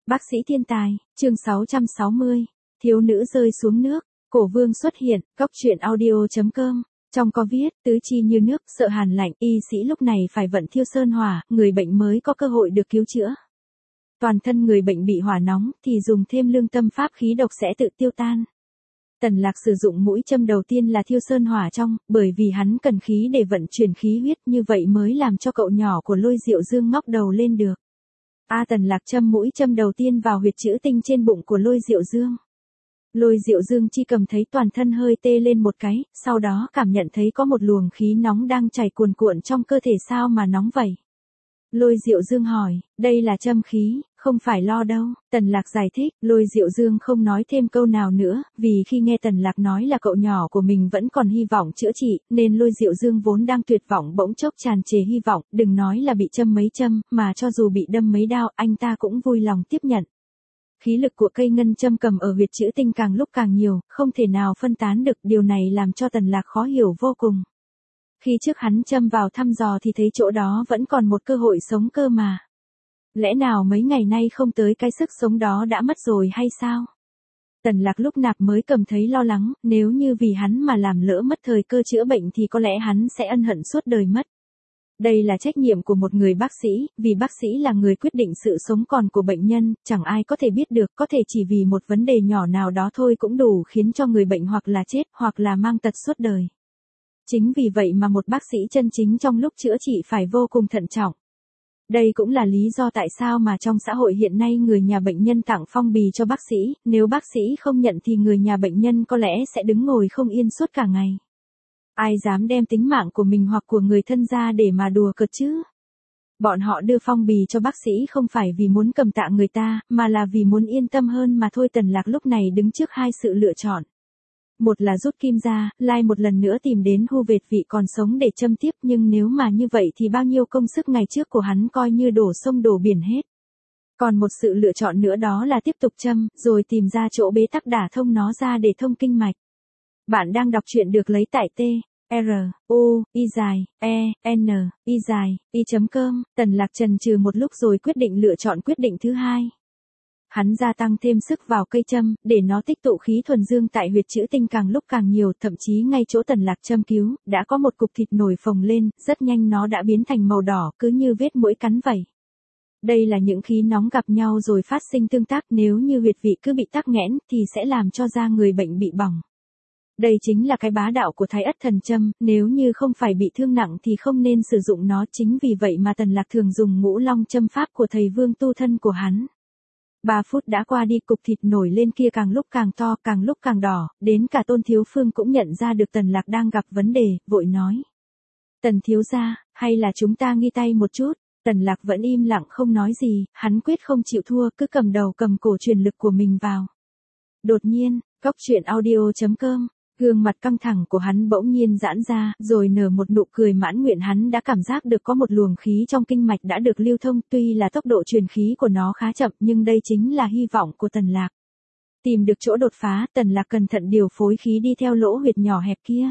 Bác sĩ thiên tài, chương 660, thiếu nữ rơi xuống nước, cổ vương xuất hiện, góc truyện audio.com. Trong có viết, tứ chi như nước, sợ hàn lạnh, y sĩ lúc này phải vận thiêu sơn hỏa, người bệnh mới có cơ hội được cứu chữa. Toàn thân người bệnh bị hỏa nóng, thì dùng thêm lương tâm pháp khí độc sẽ tự tiêu tan. Tần Lạc sử dụng mũi châm đầu tiên là thiêu sơn hỏa trong, bởi vì hắn cần khí để vận chuyển khí huyết, như vậy mới làm cho cậu nhỏ của Lôi Diệu Dương ngóc đầu lên được. Tần Lạc châm mũi châm đầu tiên vào huyệt trữ tinh trên bụng của Lôi Diệu Dương. Lôi Diệu Dương chỉ cầm thấy toàn thân hơi tê lên một cái, sau đó cảm nhận thấy có một luồng khí nóng đang chảy cuồn cuộn trong cơ thể, sao mà nóng vậy? Lôi Diệu Dương hỏi, đây là châm khí, không phải lo đâu. Tần Lạc giải thích, Lôi Diệu Dương không nói thêm câu nào nữa, vì khi nghe Tần Lạc nói là cậu nhỏ của mình vẫn còn hy vọng chữa trị, nên Lôi Diệu Dương vốn đang tuyệt vọng bỗng chốc tràn trề hy vọng, đừng nói là bị châm mấy châm, mà cho dù bị đâm mấy đao, anh ta cũng vui lòng tiếp nhận. Khí lực của cây ngân châm cầm ở huyệt trữ tinh càng lúc càng nhiều, không thể nào phân tán được, điều này làm cho Tần Lạc khó hiểu vô cùng. Khi trước hắn châm vào thăm dò thì thấy chỗ đó vẫn còn một cơ hội sống cơ mà. Lẽ nào mấy ngày nay không tới cái sức sống đó đã mất rồi hay sao? Tần Lạc lúc nạp mới cầm thấy lo lắng, nếu như vì hắn mà làm lỡ mất thời cơ chữa bệnh thì có lẽ hắn sẽ ân hận suốt đời mất. Đây là trách nhiệm của một người bác sĩ, vì bác sĩ là người quyết định sự sống còn của bệnh nhân, chẳng ai có thể biết được, có thể chỉ vì một vấn đề nhỏ nào đó thôi cũng đủ khiến cho người bệnh hoặc là chết, hoặc là mang tật suốt đời. Chính vì vậy mà một bác sĩ chân chính trong lúc chữa trị phải vô cùng thận trọng. Đây cũng là lý do tại sao mà trong xã hội hiện nay người nhà bệnh nhân tặng phong bì cho bác sĩ, nếu bác sĩ không nhận thì người nhà bệnh nhân có lẽ sẽ đứng ngồi không yên suốt cả ngày. Ai dám đem tính mạng của mình hoặc của người thân ra để mà đùa cợt chứ? Bọn họ đưa phong bì cho bác sĩ không phải vì muốn cầm tạ người ta, mà là vì muốn yên tâm hơn mà thôi. Tần Lạc lúc này đứng trước hai sự lựa chọn. Một là rút kim ra, lai một lần nữa tìm đến Hu Vệt Vị còn sống để châm tiếp, nhưng nếu mà như vậy thì bao nhiêu công sức ngày trước của hắn coi như đổ sông đổ biển hết. Còn một sự lựa chọn nữa đó là tiếp tục châm, rồi tìm ra chỗ bế tắc đả thông nó ra để thông kinh mạch. Bạn đang đọc truyện được lấy tại t-r-u-i-n-i-c.com. Tần Lạc chần chừ một lúc rồi quyết định lựa chọn quyết định thứ hai. Hắn gia tăng thêm sức vào cây châm, để nó tích tụ khí thuần dương tại huyệt trữ tinh càng lúc càng nhiều, thậm chí ngay chỗ Tần Lạc châm cứu, đã có một cục thịt nổi phồng lên, rất nhanh nó đã biến thành màu đỏ, cứ như vết muỗi cắn vậy. Đây là những khí nóng gặp nhau rồi phát sinh tương tác, nếu như huyệt vị cứ bị tắc nghẽn, thì sẽ làm cho da người bệnh bị bỏng. Đây chính là cái bá đạo của Thái Ất Thần Châm, nếu như không phải bị thương nặng thì không nên sử dụng nó, chính vì vậy mà Tần Lạc thường dùng Ngũ Long châm pháp của thầy Vương tu thân của hắn. 3 phút đã qua đi, cục thịt nổi lên kia càng lúc càng to, càng lúc càng đỏ, đến cả Tôn Thiếu Phương cũng nhận ra được Tần Lạc đang gặp vấn đề, vội nói. Tần thiếu gia, hay là chúng ta nghi tay một chút? Tần Lạc vẫn im lặng không nói gì, hắn quyết không chịu thua, cứ cầm đầu cầm cổ truyền lực của mình vào. Đột nhiên, góc truyện audio.com. Gương mặt căng thẳng của hắn bỗng nhiên giãn ra, rồi nở một nụ cười mãn nguyện. Hắn đã cảm giác được có một luồng khí trong kinh mạch đã được lưu thông, tuy là tốc độ truyền khí của nó khá chậm, nhưng đây chính là hy vọng của Tần Lạc. Tìm được chỗ đột phá, Tần Lạc cẩn thận điều phối khí đi theo lỗ huyệt nhỏ hẹp kia.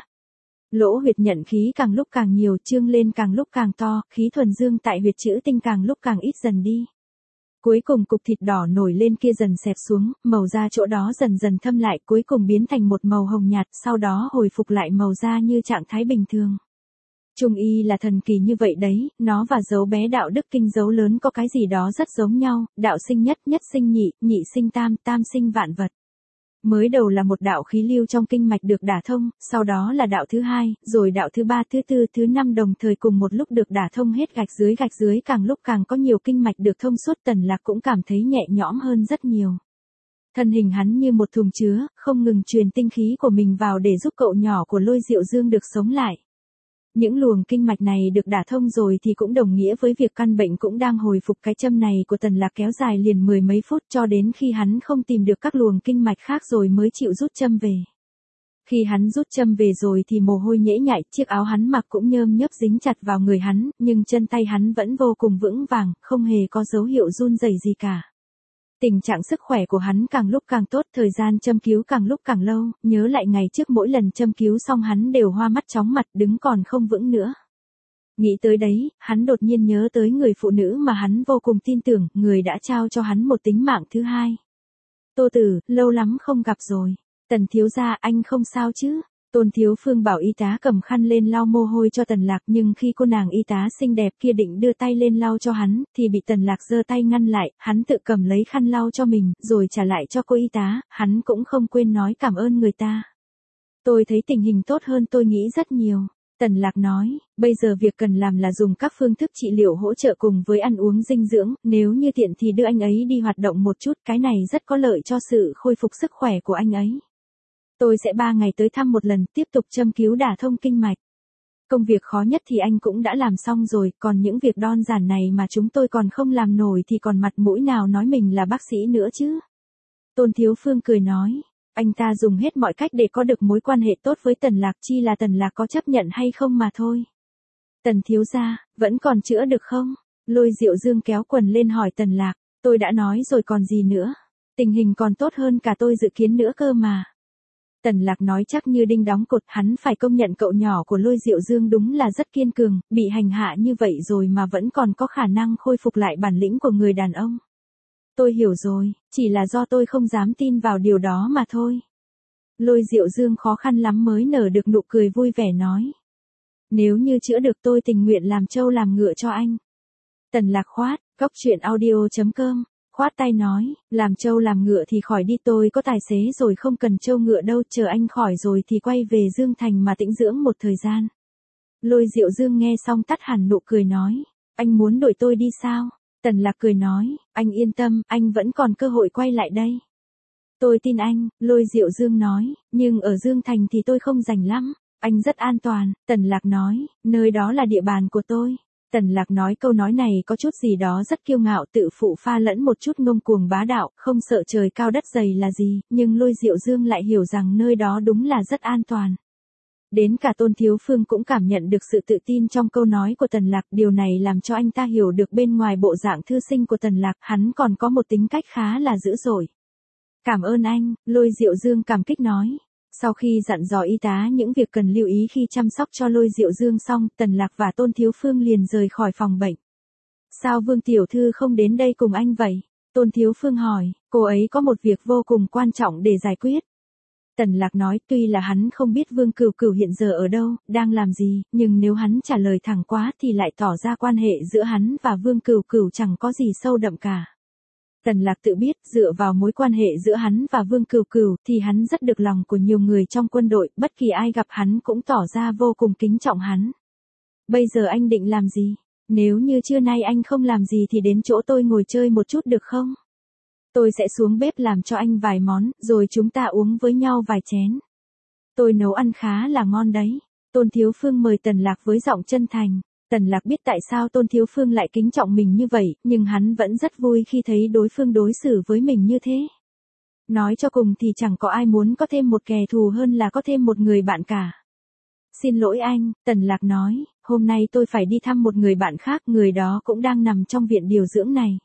Lỗ huyệt nhận khí càng lúc càng nhiều, trương lên càng lúc càng to, khí thuần dương tại huyệt trữ tinh càng lúc càng ít dần đi. Cuối cùng cục thịt đỏ nổi lên kia dần xẹp xuống, màu da chỗ đó dần dần thâm lại, cuối cùng biến thành một màu hồng nhạt, sau đó hồi phục lại màu da như trạng thái bình thường. Trung y là thần kỳ như vậy đấy, nó và dấu bé đạo đức kinh dấu lớn có cái gì đó rất giống nhau, đạo sinh nhất, nhất sinh nhị, nhị sinh tam, tam sinh vạn vật. Mới đầu là một đạo khí lưu trong kinh mạch được đả thông, sau đó là đạo thứ hai, rồi đạo thứ ba, thứ tư, thứ năm đồng thời cùng một lúc được đả thông hết. Gạch dưới càng lúc càng có nhiều kinh mạch được thông suốt. Tần Lạc cũng cảm thấy nhẹ nhõm hơn rất nhiều. Thân hình hắn như một thùng chứa, không ngừng truyền tinh khí của mình vào để giúp cậu nhỏ của Lôi Diệu Dương được sống lại. Những luồng kinh mạch này được đả thông rồi thì cũng đồng nghĩa với việc căn bệnh cũng đang hồi phục. Cái châm này của Tần Lạc kéo dài liền 10 mấy phút, cho đến khi hắn không tìm được các luồng kinh mạch khác rồi mới chịu rút châm về. Khi hắn rút châm về rồi thì mồ hôi nhễ nhại, chiếc áo hắn mặc cũng nhơm nhớp dính chặt vào người hắn, nhưng chân tay hắn vẫn vô cùng vững vàng, không hề có dấu hiệu run rẩy gì cả. Tình trạng sức khỏe của hắn càng lúc càng tốt, thời gian châm cứu càng lúc càng lâu, nhớ lại ngày trước mỗi lần châm cứu xong hắn đều hoa mắt chóng mặt, đứng còn không vững nữa. Nghĩ tới đấy, hắn đột nhiên nhớ tới người phụ nữ mà hắn vô cùng tin tưởng, người đã trao cho hắn một tính mạng thứ hai. Tô Tử, lâu lắm không gặp rồi. Tần thiếu gia, anh không sao chứ? Tôn Thiếu Phương bảo y tá cầm khăn lên lau mồ hôi cho Tần Lạc, nhưng khi cô nàng y tá xinh đẹp kia định đưa tay lên lau cho hắn, thì bị Tần Lạc giơ tay ngăn lại, hắn tự cầm lấy khăn lau cho mình, rồi trả lại cho cô y tá, hắn cũng không quên nói cảm ơn người ta. Tôi thấy tình hình tốt hơn tôi nghĩ rất nhiều. Tần Lạc nói, bây giờ việc cần làm là dùng các phương thức trị liệu hỗ trợ cùng với ăn uống dinh dưỡng, nếu như tiện thì đưa anh ấy đi hoạt động một chút, cái này rất có lợi cho sự khôi phục sức khỏe của anh ấy. Tôi sẽ 3 ngày tới thăm một lần, tiếp tục châm cứu đả thông kinh mạch. Công việc khó nhất thì anh cũng đã làm xong rồi, còn những việc đơn giản này mà chúng tôi còn không làm nổi thì còn mặt mũi nào nói mình là bác sĩ nữa chứ. Tôn Thiếu Phương cười nói, anh ta dùng hết mọi cách để có được mối quan hệ tốt với Tần Lạc, chi là Tần Lạc có chấp nhận hay không mà thôi. Tần thiếu gia, vẫn còn chữa được không? Lôi Diệu Dương kéo quần lên hỏi Tần Lạc, tôi đã nói rồi còn gì nữa. Tình hình còn tốt hơn cả tôi dự kiến nữa cơ mà. Tần Lạc nói chắc như đinh đóng cột, hắn phải công nhận cậu nhỏ của Lôi Diệu Dương đúng là rất kiên cường, bị hành hạ như vậy rồi mà vẫn còn có khả năng khôi phục lại bản lĩnh của người đàn ông. Tôi hiểu rồi, chỉ là do tôi không dám tin vào điều đó mà thôi. Lôi Diệu Dương khó khăn lắm mới nở được nụ cười vui vẻ nói. Nếu như chữa được tôi tình nguyện làm trâu làm ngựa cho anh. Tần Lạc khoát, goctruyện.audio.com, khoát tay nói, làm trâu làm ngựa thì khỏi đi, tôi có tài xế rồi, không cần trâu ngựa đâu, chờ anh khỏi rồi thì quay về Dương Thành mà tĩnh dưỡng một thời gian. Lôi Diệu Dương nghe xong tắt hẳn nụ cười nói, anh muốn đuổi tôi đi sao? Tần Lạc cười nói, anh yên tâm, anh vẫn còn cơ hội quay lại đây. Tôi tin anh, Lôi Diệu Dương nói, nhưng ở Dương Thành thì tôi không rành lắm, anh rất an toàn. Tần Lạc nói, nơi đó là địa bàn của tôi. Tần Lạc nói câu nói này có chút gì đó rất kiêu ngạo, tự phụ pha lẫn một chút ngông cuồng bá đạo, không sợ trời cao đất dày là gì, nhưng Lôi Diệu Dương lại hiểu rằng nơi đó đúng là rất an toàn. Đến cả Tôn Thiếu Phương cũng cảm nhận được sự tự tin trong câu nói của Tần Lạc, điều này làm cho anh ta hiểu được bên ngoài bộ dạng thư sinh của Tần Lạc, hắn còn có một tính cách khá là dữ dội. Cảm ơn anh, Lôi Diệu Dương cảm kích nói. Sau khi dặn dò y tá những việc cần lưu ý khi chăm sóc cho Lôi Diệu Dương xong, Tần Lạc và Tôn Thiếu Phương liền rời khỏi phòng bệnh. Sao Vương Tiểu Thư không đến đây cùng anh vậy? Tôn Thiếu Phương hỏi, cô ấy có một việc vô cùng quan trọng để giải quyết. Tần Lạc nói, tuy là hắn không biết Vương Cửu Cửu hiện giờ ở đâu, đang làm gì, nhưng nếu hắn trả lời thẳng quá thì lại tỏ ra quan hệ giữa hắn và Vương Cửu Cửu chẳng có gì sâu đậm cả. Tần Lạc tự biết, dựa vào mối quan hệ giữa hắn và Vương Cửu Cửu thì hắn rất được lòng của nhiều người trong quân đội, bất kỳ ai gặp hắn cũng tỏ ra vô cùng kính trọng hắn. Bây giờ anh định làm gì? Nếu như trưa nay anh không làm gì thì đến chỗ tôi ngồi chơi một chút được không? Tôi sẽ xuống bếp làm cho anh vài món, rồi chúng ta uống với nhau vài chén. Tôi nấu ăn khá là ngon đấy. Tôn Thiếu Phương mời Tần Lạc với giọng chân thành. Tần Lạc biết tại sao Tôn Thiếu Phương lại kính trọng mình như vậy, nhưng hắn vẫn rất vui khi thấy đối phương đối xử với mình như thế. Nói cho cùng thì chẳng có ai muốn có thêm một kẻ thù hơn là có thêm một người bạn cả. Xin lỗi anh, Tần Lạc nói, hôm nay tôi phải đi thăm một người bạn khác, người đó cũng đang nằm trong viện điều dưỡng này.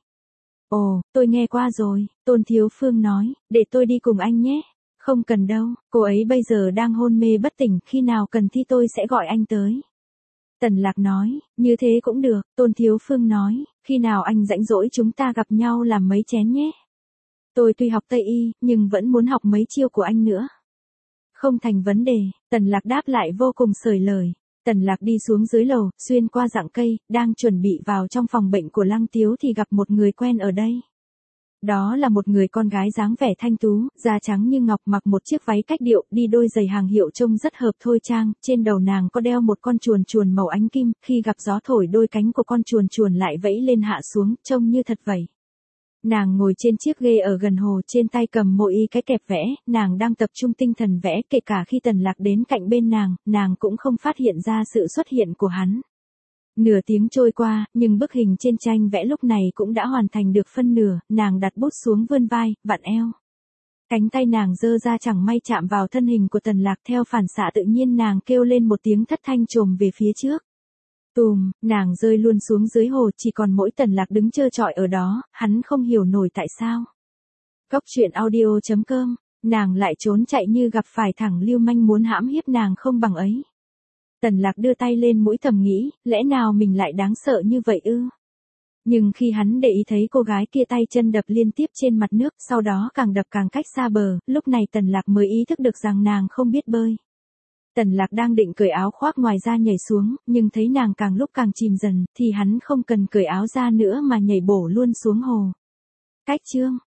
Ồ, tôi nghe qua rồi, Tôn Thiếu Phương nói, để tôi đi cùng anh nhé. Không cần đâu, cô ấy bây giờ đang hôn mê bất tỉnh, khi nào cần thì tôi sẽ gọi anh tới. Tần Lạc nói, như thế cũng được. Tôn Thiếu Phương nói, khi nào anh rảnh rỗi chúng ta gặp nhau làm mấy chén nhé. Tôi tuy học Tây Y, nhưng vẫn muốn học mấy chiêu của anh nữa. Không thành vấn đề, Tần Lạc đáp lại vô cùng xởi lời. Tần Lạc đi xuống dưới lầu, xuyên qua rặng cây, đang chuẩn bị vào trong phòng bệnh của Lăng Tiếu thì gặp một người quen ở đây. Đó là một người con gái dáng vẻ thanh tú, da trắng như ngọc, mặc một chiếc váy cách điệu, đi đôi giày hàng hiệu trông rất hợp thôi trang, trên đầu nàng có đeo một con chuồn chuồn màu ánh kim, khi gặp gió thổi đôi cánh của con chuồn chuồn lại vẫy lên hạ xuống, trông như thật vậy. Nàng ngồi trên chiếc ghê ở gần hồ, trên tay cầm một y cái kẹp vẽ, nàng đang tập trung tinh thần vẽ, kể cả khi Tần Lạc đến cạnh bên nàng cũng không phát hiện ra sự xuất hiện của hắn. Nửa tiếng trôi qua, nhưng bức hình trên tranh vẽ lúc này cũng đã hoàn thành được phân nửa, nàng đặt bút xuống vươn vai, vặn eo. Cánh tay nàng giơ ra chẳng may chạm vào thân hình của Tần Lạc, theo phản xạ tự nhiên nàng kêu lên một tiếng thất thanh trồm về phía trước. Tùm, nàng rơi luôn xuống dưới hồ, chỉ còn mỗi Tần Lạc đứng trơ trọi ở đó, hắn không hiểu nổi tại sao. Goctruyện.audio.com, nàng lại trốn chạy như gặp phải thằng lưu manh muốn hãm hiếp nàng không bằng ấy. Tần Lạc đưa tay lên mũi thầm nghĩ, lẽ nào mình lại đáng sợ như vậy ư? Nhưng khi hắn để ý thấy cô gái kia tay chân đập liên tiếp trên mặt nước, sau đó càng đập càng cách xa bờ, lúc này Tần Lạc mới ý thức được rằng nàng không biết bơi. Tần Lạc đang định cởi áo khoác ngoài ra nhảy xuống, nhưng thấy nàng càng lúc càng chìm dần, thì hắn không cần cởi áo ra nữa mà nhảy bổ luôn xuống hồ. Cách chương